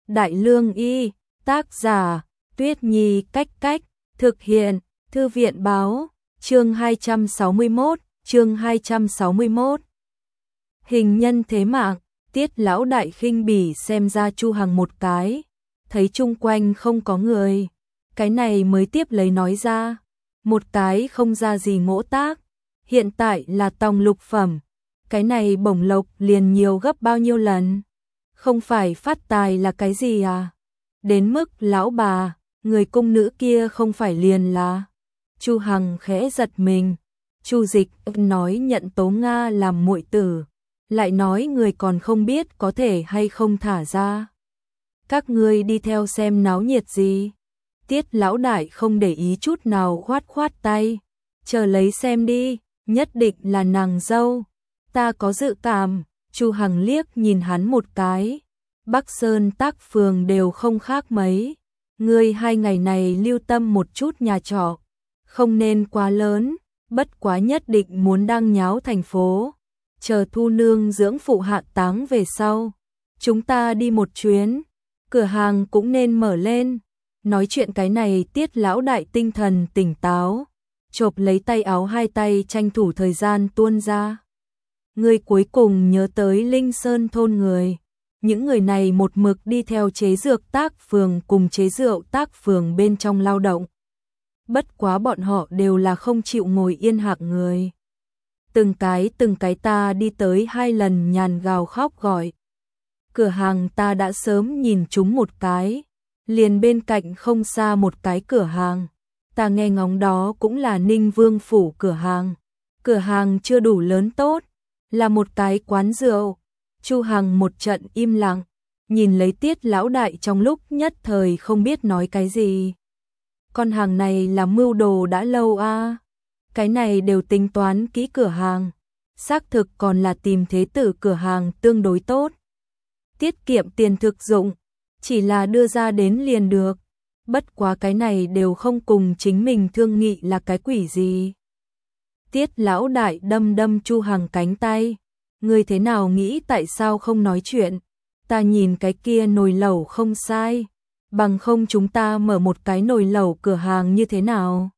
Đại Lương Y, tác giả, Tuyết Nhi Cách Cách, thực hiện, Thư viện Báo, chương 261. Hình nhân thế mạng, Tiết lão đại khinh bỉ xem ra Chu Hằng một cái, thấy chung quanh không có người, cái này mới tiếp lấy nói ra, một cái không ra gì ngỗ tác, hiện tại là tòng lục phẩm, cái này bổng lộc liền nhiều gấp bao nhiêu lần, không phải phát tài là cái gì à? Đến mức lão bà, người cung nữ kia không phải liền là. Chu Hằng khẽ giật mình, Chu Dịch nói nhận Tố Nga làm muội tử, lại nói người còn không biết có thể hay không thả ra. Các ngươi đi theo xem náo nhiệt gì? Tiết lão đại không để ý chút nào, khoát khoát tay, chờ lấy xem đi, nhất định là nàng dâu. Ta có dự cảm. Chu Hằng liếc nhìn hắn một cái. Bắc Sơn Tác Phường đều không khác mấy. Ngươi 2 ngày này lưu tâm một chút nhà trọ, không nên quá lớn, bất quá nhất định muốn đăng nháo thành phố. Chờ thu nương dưỡng phụ hạ táng về sau, chúng ta đi một chuyến, cửa hàng cũng nên mở lên. Nói chuyện cái này Tiết lão đại tinh thần tỉnh táo, chộp lấy tay áo, hai tay tranh thủ thời gian tuôn ra. Người cuối cùng nhớ tới Linh Sơn thôn người. Những người này một mực đi theo chế dược Tác Phường cùng chế rượu Tác Phường bên trong lao động. Bất quá bọn họ đều là không chịu ngồi yên hạng người. Từng cái ta đi tới 2 lần nhàn gào khóc gọi. Cửa hàng ta đã sớm nhìn chúng một cái, liền bên cạnh không xa một cái cửa hàng. Ta nghe ngóng đó cũng là Ninh Vương phủ cửa hàng. Cửa hàng chưa đủ lớn tốt, là một cái quán rượu. Chu Hằng một trận im lặng, nhìn lấy Tiết lão đại trong lúc nhất thời không biết nói cái gì. Con hàng này là mưu đồ đã lâu a. Cái này đều tính toán kỹ cửa hàng, xác thực còn là tìm thế tử cửa hàng tương đối tốt. Tiết kiệm tiền thực dụng, chỉ là đưa ra đến liền được. Bất quá cái này đều không cùng chính mình thương nghị là cái quỷ gì. Tiết lão đại đâm Chu Hằng cánh tay. Ngươi thế nào nghĩ, tại sao không nói chuyện? Ta nhìn cái kia nồi lẩu không sai, bằng không chúng ta mở một cái nồi lẩu cửa hàng như thế nào?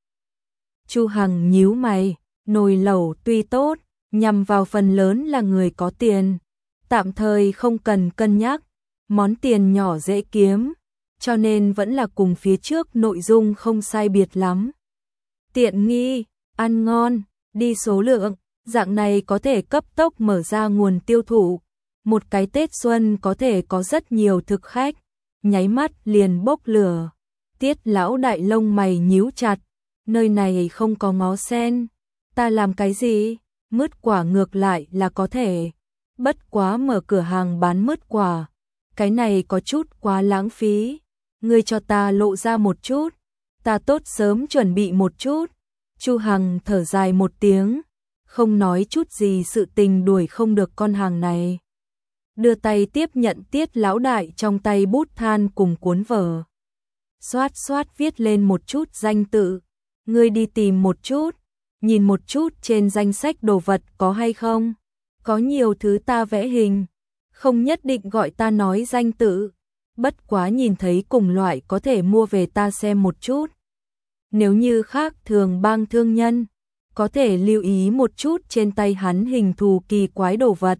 Chu Hằng nhíu mày, nồi lẩu tuy tốt, nhằm vào phần lớn là người có tiền, tạm thời không cần cân nhắc, món tiền nhỏ dễ kiếm, cho nên vẫn là cùng phía trước nội dung không sai biệt lắm. Tiện nghi, ăn ngon, đi số lượng, dạng này có thể cấp tốc mở ra nguồn tiêu thụ. Một cái Tết Xuân có thể có rất nhiều thực khách, nháy mắt liền bốc lửa. Tiết lão đại lông mày nhíu chặt, nơi này không có ngó sen, ta làm cái gì? Mứt quả ngược lại là có thể, bất quá mở cửa hàng bán mứt quả, cái này có chút quá lãng phí. Ngươi cho ta lộ ra một chút, ta tốt sớm chuẩn bị một chút. Chu Hằng thở dài một tiếng, không nói chút gì, sự tình đuổi không được con hàng này. Đưa tay tiếp nhận Tiết lão đại trong tay bút than cùng cuốn vở. Xoát xoát viết lên một chút danh tự. Ngươi đi tìm một chút, nhìn một chút trên danh sách đồ vật có hay không. Có nhiều thứ ta vẽ hình, không nhất định gọi ta nói danh tự. Bất quá nhìn thấy cùng loại có thể mua về ta xem một chút. Nếu như khác thường bang thương nhân, có thể lưu ý một chút trên tay hắn hình thù kỳ quái đồ vật.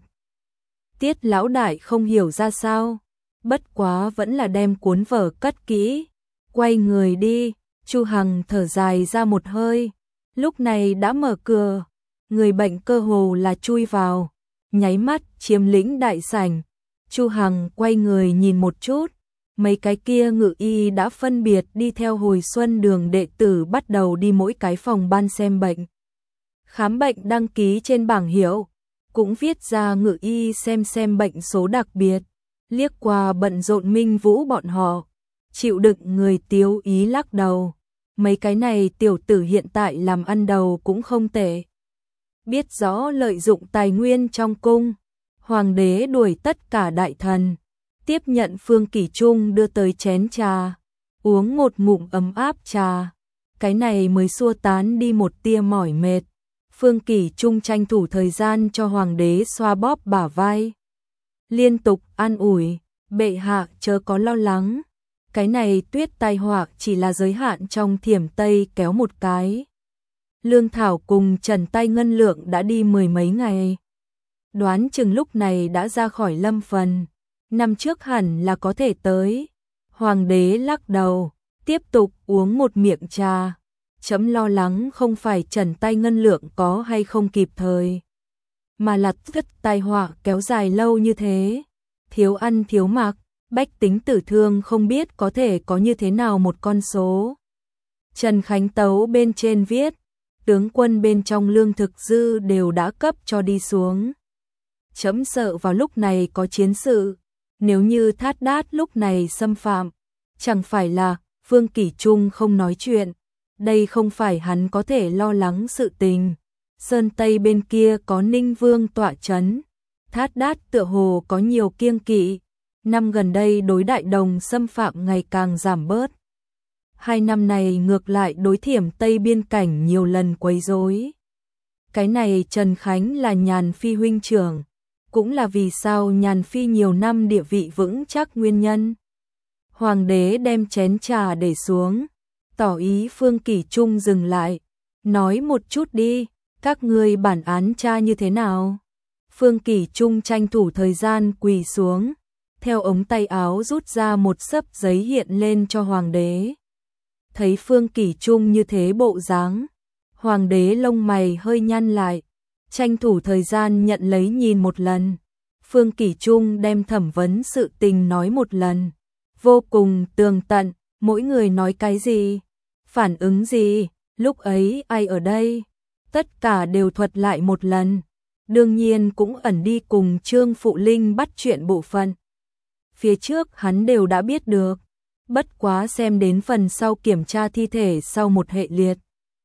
Tiết lão đại không hiểu ra sao, bất quá vẫn là đem cuốn vở cất kỹ, quay người đi. Chu Hằng thở dài ra một hơi, lúc này đã mở cửa, người bệnh cơ hồ là chui vào, nháy mắt chiếm lĩnh đại sảnh. Chu Hằng quay người nhìn một chút, mấy cái kia ngự y đã phân biệt đi theo hồi xuân đường đệ tử bắt đầu đi mỗi cái phòng ban xem bệnh. Khám bệnh đăng ký trên bảng hiệu, cũng viết ra ngự y xem bệnh số đặc biệt. Liếc qua bận rộn Minh Vũ bọn họ, chịu đựng người Tiếu Ý lắc đầu. Mấy cái này tiểu tử hiện tại làm ăn đầu cũng không tệ. Biết rõ lợi dụng tài nguyên trong cung, hoàng đế đuổi tất cả đại thần. Tiếp nhận Phương Kỷ Trung đưa tới chén trà, uống một ngụm ấm áp trà. Cái này mới xua tán đi một tia mỏi mệt. Phương Kỷ Trung tranh thủ thời gian cho hoàng đế xoa bóp bả vai, liên tục an ủi, Bệ hạ chớ có lo lắng, cái này tuyết tai họa chỉ là giới hạn trong Thiểm Tây kéo một cái. Lương Thảo cùng Trần Tay Ngân Lượng đã đi mười mấy ngày. Đoán chừng lúc này đã ra khỏi Lâm Phần, năm trước hẳn là có thể tới. Hoàng đế lắc đầu, tiếp tục uống một miệng trà. Chấm lo lắng không phải Trần Tay Ngân Lượng có hay không kịp thời, mà là thất tai họa kéo dài lâu như thế. Thiếu ăn thiếu mặc, bách tính tử thương không biết có thể có như thế nào một con số. Trần Khánh Tấu bên trên viết, tướng quân bên trong lương thực dư đều đã cấp cho đi xuống. Chấm sợ vào lúc này có chiến sự, nếu như Thát Đát lúc này xâm phạm, chẳng phải là Vương Kỷ Trung không nói chuyện, đây không phải hắn có thể lo lắng sự tình. Sơn Tây bên kia có Ninh Vương tọa chấn, Thát Đát tựa hồ có nhiều kiêng kỵ, năm gần đây đối Đại Đồng xâm phạm ngày càng giảm bớt. 2 năm này ngược lại đối Thiểm Tây biên cảnh nhiều lần quấy rối. Cái này Trần Khánh là Nhàn Phi huynh trưởng, cũng là vì sao Nhàn Phi nhiều năm địa vị vững chắc nguyên nhân. Hoàng đế đem chén trà để xuống, tỏ ý Phương Kỷ Trung dừng lại, nói một chút đi, các ngươi bản án tra như thế nào? Phương Kỷ Trung tranh thủ thời gian quỳ xuống, theo ống tay áo rút ra một xấp giấy hiện lên cho hoàng đế. Thấy Phương Kỷ Trung như thế bộ dáng, hoàng đế lông mày hơi nhăn lại, tranh thủ thời gian nhận lấy nhìn một lần. Phương Kỷ Trung đem thẩm vấn sự tình nói một lần, vô cùng tường tận, mỗi người nói cái gì, phản ứng gì, lúc ấy ai ở đây, tất cả đều thuật lại một lần. Đương nhiên cũng ẩn đi cùng Trương Phụ Linh bắt chuyện bộ phận. Phía trước hắn đều đã biết được, bất quá xem đến phần sau kiểm tra thi thể sau một hệ liệt.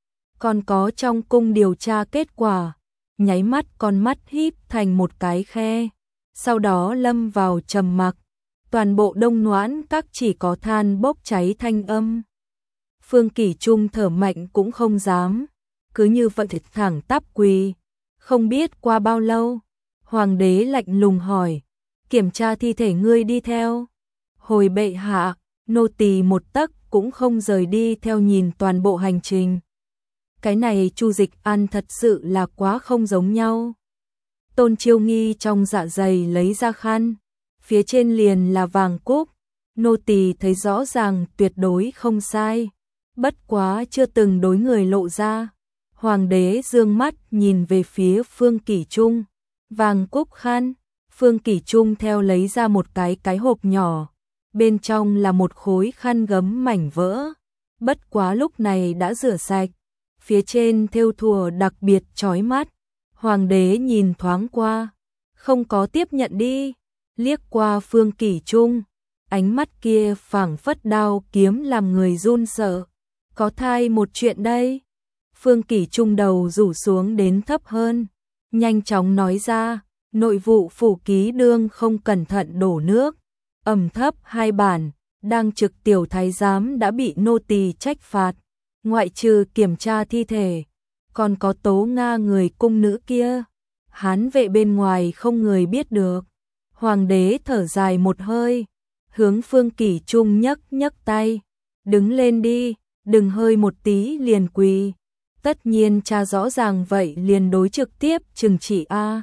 Còn có trong cung điều tra kết quả, nháy mắt con mắt híp thành một cái khe, sau đó lâm vào trầm mặc, toàn bộ Đông Noãn các chỉ có than bốc cháy thanh âm. Phương Kỷ Trung thở mạnh cũng không dám, cứ như vậy thẳng tắp quỳ. Không biết qua bao lâu, hoàng đế lạnh lùng hỏi, kiểm tra thi thể ngươi đi theo. Hồi bệ hạ, nô tỳ một tấc cũng không rời đi theo nhìn toàn bộ hành trình. Cái này Chu Dịch An thật sự là quá không giống nhau. Tôn Chiêu Nghi trong dạ dày lấy ra khăn, phía trên liền là vàng cúc, nô tỳ thấy rõ ràng tuyệt đối không sai, bất quá chưa từng đối người lộ ra. Hoàng đế dương mắt nhìn về phía Phương Kỷ Trung, vàng cúc khăn, Phương Kỷ Trung theo lấy ra một cái hộp nhỏ, bên trong là một khối khăn gấm mảnh vỡ, bất quá lúc này đã rửa sạch, phía trên thêu thùa đặc biệt chói mắt. Hoàng đế nhìn thoáng qua, không có tiếp nhận đi, liếc qua Phương Kỷ Trung, ánh mắt kia phảng phất đao kiếm làm người run sợ. Có thai một chuyện đây. Phương Kỷ Trung đầu rủ xuống đến thấp hơn, nhanh chóng nói ra, nội vụ phủ ký đương không cẩn thận đổ nước, ẩm thấp 2 bản, đang trực tiểu thái giám đã bị nô tỳ trách phạt, ngoại trừ kiểm tra thi thể, còn có tố nga người cung nữ kia, hán vệ bên ngoài không người biết được. Hoàng đế thở dài một hơi, hướng Phương Kỷ Trung nhấc tay, đứng lên đi, đừng hơi một tí liền quỳ. Tất nhiên cha rõ ràng vậy liền đối trực tiếp trừng trị a.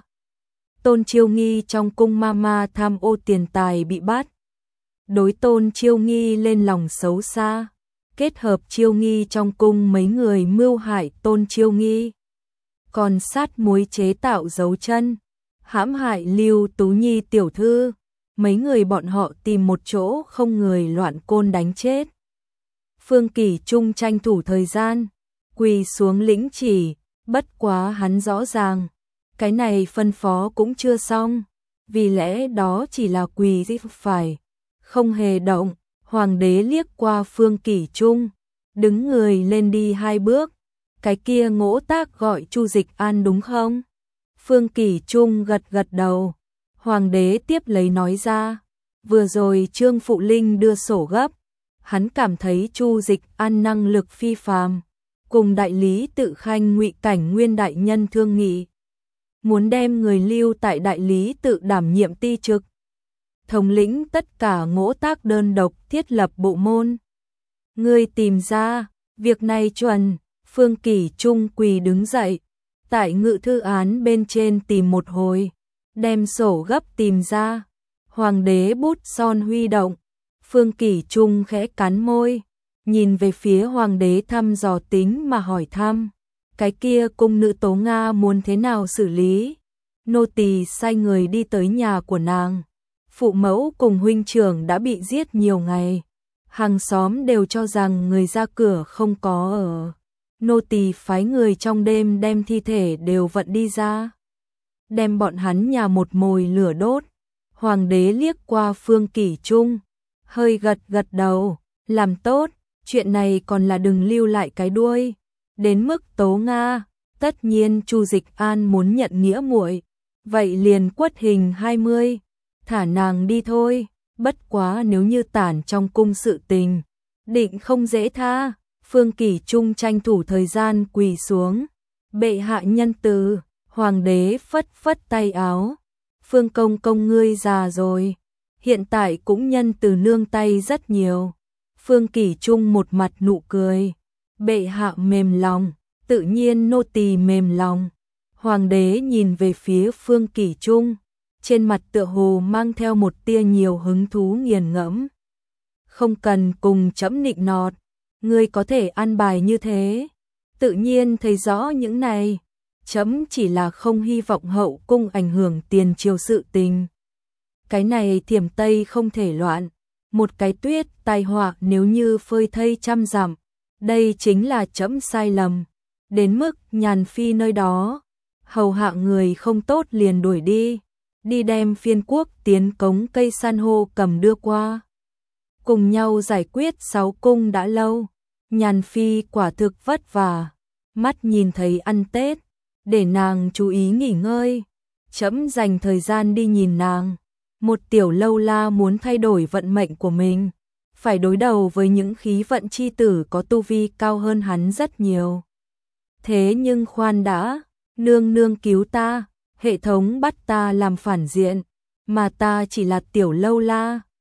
Tôn Chiêu Nghi trong cung mama tham ô tiền tài bị bắt. Đối Tôn Chiêu Nghi lên lòng xấu xa, kết hợp Chiêu Nghi trong cung mấy người mưu hại Tôn Chiêu Nghi. Còn sát muối chế tạo dấu chân, hãm hại Lưu Tú Nhi tiểu thư, mấy người bọn họ tìm một chỗ không người loạn côn đánh chết. Phương Kỷ Trung tranh thủ thời gian, quỳ xuống lĩnh chỉ, bất quá hắn rõ ràng, cái này phân phó cũng chưa xong, vì lẽ đó chỉ là quỳ gì phải, không hề động. Hoàng đế liếc qua Phương Kỷ Trung, đứng người lên đi 2 bước, cái kia Ngỗ Tác gọi Chu Dịch An đúng không? Phương Kỷ Trung gật gật đầu, hoàng đế tiếp lấy nói ra, vừa rồi Trương Phụ Linh đưa sổ gấp, hắn cảm thấy Chu Dịch An năng lực phi phàm, cùng đại lý Tự Khanh Ngụy Cảnh Nguyên đại nhân thương nghị, muốn đem người lưu tại đại lý Tự đảm nhiệm ti trực. thống lĩnh tất cả ngỗ tác đơn độc thiết lập bộ môn. Ngươi tìm ra, việc này chuẩn. Phương Kỷ Trung quỳ đứng dậy, tại ngự thư án bên trên tìm một hồi, đem sổ gấp tìm ra. Hoàng đế bút son huy động, Phương Kỷ Trung khẽ cắn môi, nhìn về phía hoàng đế thăm dò tính mà hỏi thăm, cái kia cung nữ Tố Nga muốn thế nào xử lý? Nô tỳ sai người đi tới nhà của nàng. Phụ mẫu cùng huynh trưởng đã bị giết nhiều ngày. Hàng xóm đều cho rằng người ra cửa không có ở. Nô tỳ phái người trong đêm đem thi thể đều vận đi ra. Đem bọn hắn nhà một mồi lửa đốt. Hoàng đế liếc qua Phương Kỷ Trung, hơi gật gật đầu, làm tốt, chuyện này còn là đừng lưu lại cái đuôi. Đến mức Tố Nga, tất nhiên Chu Dịch An muốn nhận nghĩa muội, vậy liền quất hình 20, thả nàng đi thôi, bất quá nếu như tản trong cung sự tình, định không dễ tha. Phương Kỷ Trung tranh thủ thời gian quỳ xuống, bệ hạ nhân từ. Hoàng đế phất phất tay áo, Phương công công ngươi già rồi, hiện tại cũng nhân từ nương tay rất nhiều. Phương Kỷ Trung một mặt nụ cười, bệ hạ mềm lòng, tự nhiên nô tỳ mềm lòng. Hoàng đế nhìn về phía Phương Kỷ Trung, trên mặt tựa hồ mang theo một tia nhiều hứng thú nghiền ngẫm. Không cần cùng trẫm nịnh nọt, ngươi có thể an bài như thế, tự nhiên thấy rõ những này. Trẫm chỉ là không hy vọng hậu cung ảnh hưởng tiền triều sự tình. Cái này Thiểm Tây không thể loạn, một cái tuyết tai họa nếu như phơi thây trăm dặm, đây chính là trẫm sai lầm. Đến mức Nhàn Phi nơi đó, hầu hạ người không tốt liền đuổi đi, đi đem Phiên Quốc tiến cống cây san hô cầm đưa qua. Cùng nhau giải quyết 6 cung đã lâu, Nhàn Phi quả thực vất vả, mắt nhìn thấy ăn Tết, để nàng chú ý nghỉ ngơi. Trẫm dành thời gian đi nhìn nàng. Một tiểu lâu la muốn thay đổi vận mệnh của mình, phải đối đầu với những khí vận chi tử có tu vi cao hơn hắn rất nhiều. Thế nhưng khoan đã, nương nương cứu ta, hệ thống bắt ta làm phản diện, mà ta chỉ là tiểu lâu la,